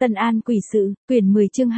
Tân An quỷ sự, quyển 10 chương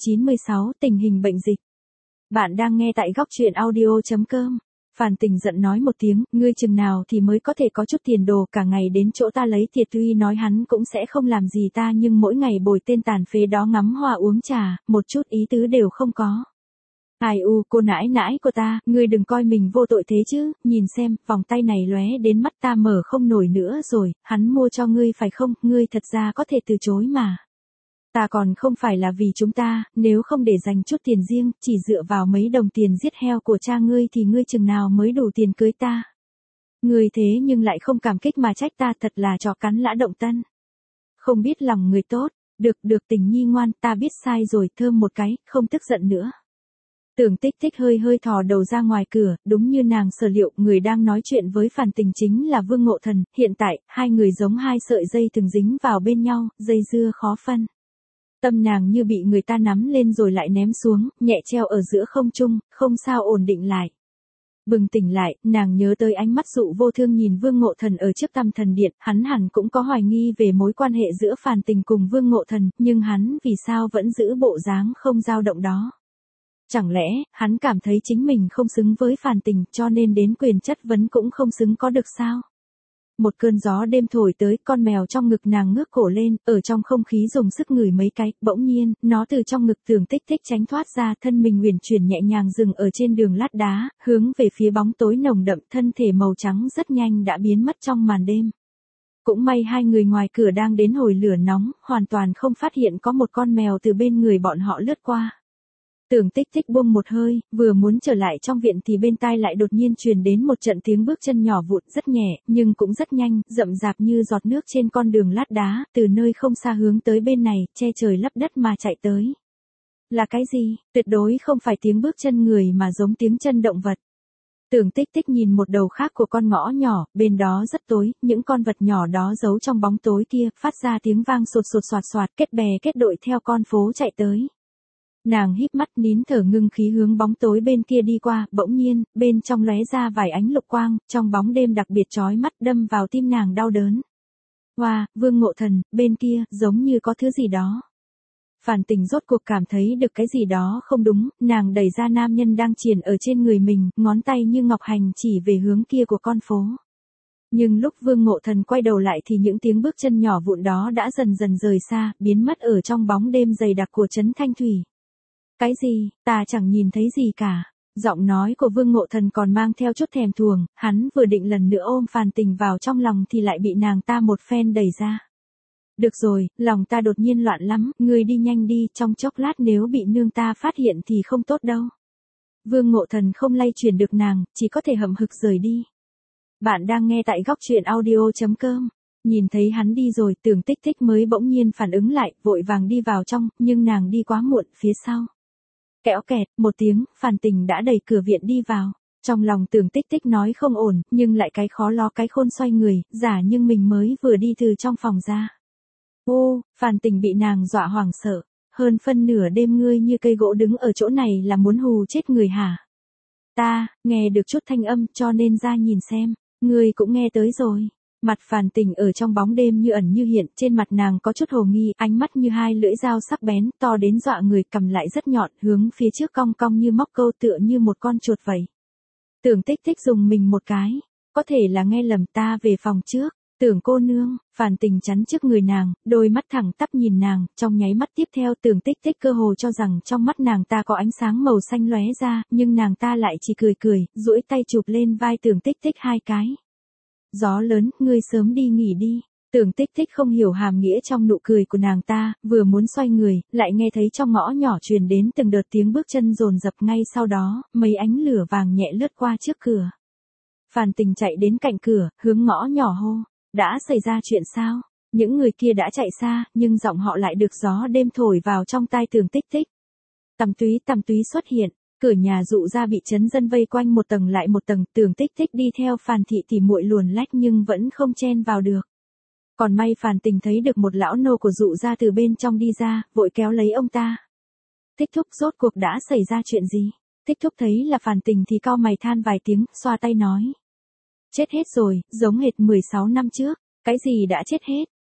296, tình hình bệnh dịch. Bạn đang nghe tại góc truyện audio.com. Phàn Tình giận nói một tiếng, ngươi chừng nào thì mới có thể có chút tiền đồ, cả ngày đến chỗ ta lấy thiệt. Tuy nói hắn cũng sẽ không làm gì ta, nhưng mỗi ngày bồi tên tàn phế đó ngắm hoa uống trà, một chút ý tứ đều không có. Ai u, cô nãi nãi của ta, ngươi đừng coi mình vô tội thế chứ, nhìn xem, vòng tay này lóe đến mắt ta mở không nổi nữa rồi, hắn mua cho ngươi phải không, ngươi thật ra có thể từ chối mà. Ta còn không phải là vì chúng ta, nếu không để dành chút tiền riêng, chỉ dựa vào mấy đồng tiền giết heo của cha ngươi thì ngươi chừng nào mới đủ tiền cưới ta. Ngươi thế nhưng lại không cảm kích mà trách ta, thật là chó cắn lã động tân. Không biết lòng người tốt, được Tình nhi ngoan, ta biết sai rồi, thơm một cái, không tức giận nữa. Tưởng Tích Tích hơi thò đầu ra ngoài cửa, đúng như nàng sở liệu, người đang nói chuyện với Phàn Tình chính là Vương Ngộ Thần, hiện tại, hai người giống hai sợi dây từng dính vào bên nhau, dây dưa khó phân. Tâm nàng như bị người ta nắm lên rồi lại ném xuống, nhẹ treo ở giữa không trung, không sao ổn định lại. Bừng tỉnh lại, nàng nhớ tới ánh mắt dụ vô thương nhìn Vương Ngộ Thần ở trước Tam Thần Điện, hắn hẳn cũng có hoài nghi về mối quan hệ giữa Phàn Tình cùng Vương Ngộ Thần, nhưng hắn vì sao vẫn giữ bộ dáng không dao động đó. Chẳng lẽ, hắn cảm thấy chính mình không xứng với Phàn Tình, cho nên đến quyền chất vấn cũng không xứng có được sao? Một cơn gió đêm thổi tới, con mèo trong ngực nàng ngước cổ lên, ở trong không khí dùng sức ngửi mấy cái, bỗng nhiên, nó từ trong ngực Tưởng Tích Tích tránh thoát ra, thân mình uyển chuyển nhẹ nhàng dừng ở trên đường lát đá, hướng về phía bóng tối nồng đậm, thân thể màu trắng rất nhanh đã biến mất trong màn đêm. Cũng may hai người ngoài cửa đang đến hồi lửa nóng, hoàn toàn không phát hiện có một con mèo từ bên người bọn họ lướt qua. Tưởng Tích Tích buông một hơi, vừa muốn trở lại trong viện thì bên tai lại đột nhiên truyền đến một trận tiếng bước chân nhỏ vụn, rất nhẹ, nhưng cũng rất nhanh, rậm rạp như giọt nước trên con đường lát đá, từ nơi không xa hướng tới bên này, che trời lấp đất mà chạy tới. Là cái gì? Tuyệt đối không phải tiếng bước chân người mà giống tiếng chân động vật. Tưởng Tích Tích nhìn một đầu khác của con ngõ nhỏ, bên đó rất tối, những con vật nhỏ đó giấu trong bóng tối kia, phát ra tiếng vang sột sột soạt soạt, kết bè kết đội theo con phố chạy tới. Nàng híp mắt nín thở ngưng khí hướng bóng tối bên kia đi qua, bỗng nhiên, bên trong lóe ra vài ánh lục quang, trong bóng đêm đặc biệt chói mắt đâm vào tim nàng đau đớn. Hoa, Vương Ngộ Thần, bên kia, giống như có thứ gì đó. Phàn Tình rốt cuộc cảm thấy được cái gì đó không đúng, nàng đẩy ra nam nhân đang triền ở trên người mình, ngón tay như ngọc hành chỉ về hướng kia của con phố. Nhưng lúc Vương Ngộ Thần quay đầu lại thì những tiếng bước chân nhỏ vụn đó đã dần dần rời xa, biến mất ở trong bóng đêm dày đặc của trấn Thanh Thủy. Cái gì, ta chẳng nhìn thấy gì cả. Giọng nói của Vương Ngộ Thần còn mang theo chút thèm thuồng, hắn vừa định lần nữa ôm Phàn Tình vào trong lòng thì lại bị nàng ta một phen đẩy ra. Được rồi, lòng ta đột nhiên loạn lắm, ngươi đi nhanh đi, trong chốc lát nếu bị nương ta phát hiện thì không tốt đâu. Vương Ngộ Thần không lay chuyển được nàng, chỉ có thể hậm hực rời đi. Bạn đang nghe tại góc truyện audio.com. Nhìn thấy hắn đi rồi, Tưởng Tích Tích mới bỗng nhiên phản ứng lại, vội vàng đi vào trong, nhưng nàng đi quá muộn, phía sau. Kẽo kẹt, một tiếng, Phàn Tình đã đẩy cửa viện đi vào. Trong lòng Tưởng Tích Tích nói không ổn, nhưng lại cái khó lo cái khôn xoay người, giả nhưng mình mới vừa đi từ trong phòng ra. Ô, Phàn Tình bị nàng dọa hoảng sợ. Hơn phân nửa đêm ngươi như cây gỗ đứng ở chỗ này là muốn hù chết người hả? Ta, nghe được chút thanh âm cho nên ra nhìn xem, ngươi cũng nghe tới rồi. Mặt Phàn Tình ở trong bóng đêm như ẩn như hiện, trên mặt nàng có chút hồ nghi, ánh mắt như hai lưỡi dao sắc bén, to đến dọa người, cầm lại rất nhọn, hướng phía trước cong cong như móc câu, tựa như một con chuột vậy. Tưởng Tích Tích dùng mình một cái, có thể là nghe lầm, ta về phòng trước. Tưởng cô nương, Phàn Tình chắn trước người nàng, đôi mắt thẳng tắp nhìn nàng, trong nháy mắt tiếp theo Tưởng Tích Tích cơ hồ cho rằng trong mắt nàng ta có ánh sáng màu xanh lóe ra, nhưng nàng ta lại chỉ cười, duỗi tay chụp lên vai Tưởng Tích Tích hai cái. Gió lớn, ngươi sớm đi nghỉ đi. Tưởng Tích Tích không hiểu hàm nghĩa trong nụ cười của nàng ta, vừa muốn xoay người, lại nghe thấy trong ngõ nhỏ truyền đến từng đợt tiếng bước chân dồn dập, ngay sau đó, mấy ánh lửa vàng nhẹ lướt qua trước cửa. Phàn Tình chạy đến cạnh cửa, hướng ngõ nhỏ hô, đã xảy ra chuyện sao? Những người kia đã chạy xa, nhưng giọng họ lại được gió đêm thổi vào trong tai Tưởng Tích Tích. Tằm túy xuất hiện. Cửa nhà dụ ra bị trấn dân vây quanh một tầng lại một tầng, Tưởng Tích Tích đi theo Phàn thị tỉ muội luồn lách nhưng vẫn không chen vào được. Còn may Phàn Tình thấy được một lão nô của dụ ra từ bên trong đi ra, vội kéo lấy ông ta. Tích thúc, rốt cuộc đã xảy ra chuyện gì? Tích thúc thấy là Phàn Tình thì cau mày than vài tiếng, xoa tay nói. Chết hết rồi, giống hệt 16 năm trước. Cái gì đã chết hết?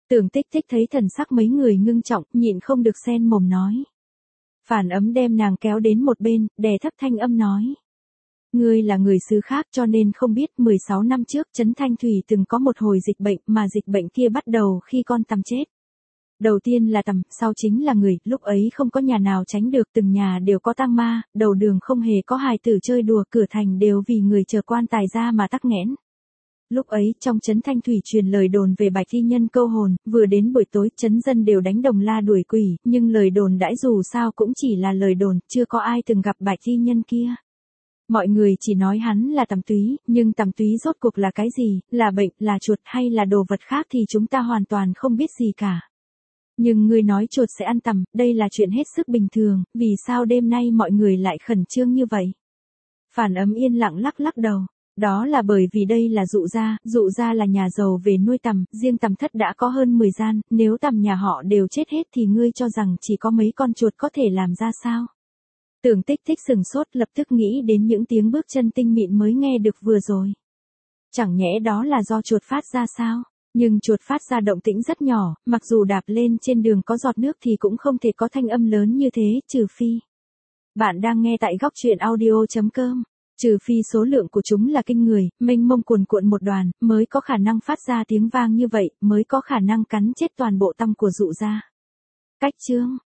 Tưởng Tích Tích thấy thần sắc mấy người ngưng trọng, nhịn không được xen mồm nói. Phản Ấm đem nàng kéo đến một bên, đè thấp thanh âm nói. Ngươi là người xứ khác cho nên không biết 16 năm trước Trấn Thanh Thủy từng có một hồi dịch bệnh mà dịch bệnh kia bắt đầu khi con tằm chết. Đầu tiên là tằm, sau chính là người, lúc ấy không có nhà nào tránh được, từng nhà đều có tang ma, đầu đường không hề có hài tử chơi đùa, cửa thành đều vì người chờ quan tài ra mà tắc nghẽn. Lúc ấy trong Trấn Thanh Thủy truyền lời đồn về Bạch Y Nhân câu hồn, vừa đến buổi tối trấn dân đều đánh đồng la đuổi quỷ, nhưng lời đồn đãi dù sao cũng chỉ là lời đồn, chưa có ai từng gặp Bạch Y Nhân kia. Mọi người chỉ nói hắn là tằm túy, nhưng tằm túy rốt cuộc là cái gì, là bệnh, là chuột hay là đồ vật khác thì chúng ta hoàn toàn không biết gì cả. Nhưng ngươi nói chuột sẽ ăn tằm, đây là chuyện hết sức bình thường, vì sao đêm nay mọi người lại khẩn trương như vậy? Phản Ấm yên lặng lắc lắc đầu. Đó là bởi vì đây là dụ gia là nhà giàu về nuôi tằm, riêng tằm thất đã có hơn 10 gian, nếu tằm nhà họ đều chết hết thì ngươi cho rằng chỉ có mấy con chuột có thể làm ra sao? Tưởng Tích Tích sừng sốt, lập tức nghĩ đến những tiếng bước chân tinh mịn mới nghe được vừa rồi. Chẳng nhẽ đó là do chuột phát ra sao? Nhưng chuột phát ra động tĩnh rất nhỏ, mặc dù đạp lên trên đường có giọt nước thì cũng không thể có thanh âm lớn như thế, trừ phi. Bạn đang nghe tại góc truyện audio.com. Trừ phi số lượng của chúng là kinh người, mênh mông cuồn cuộn một đoàn, mới có khả năng phát ra tiếng vang như vậy, mới có khả năng cắn chết toàn bộ tăm của dụ gia. Cách chương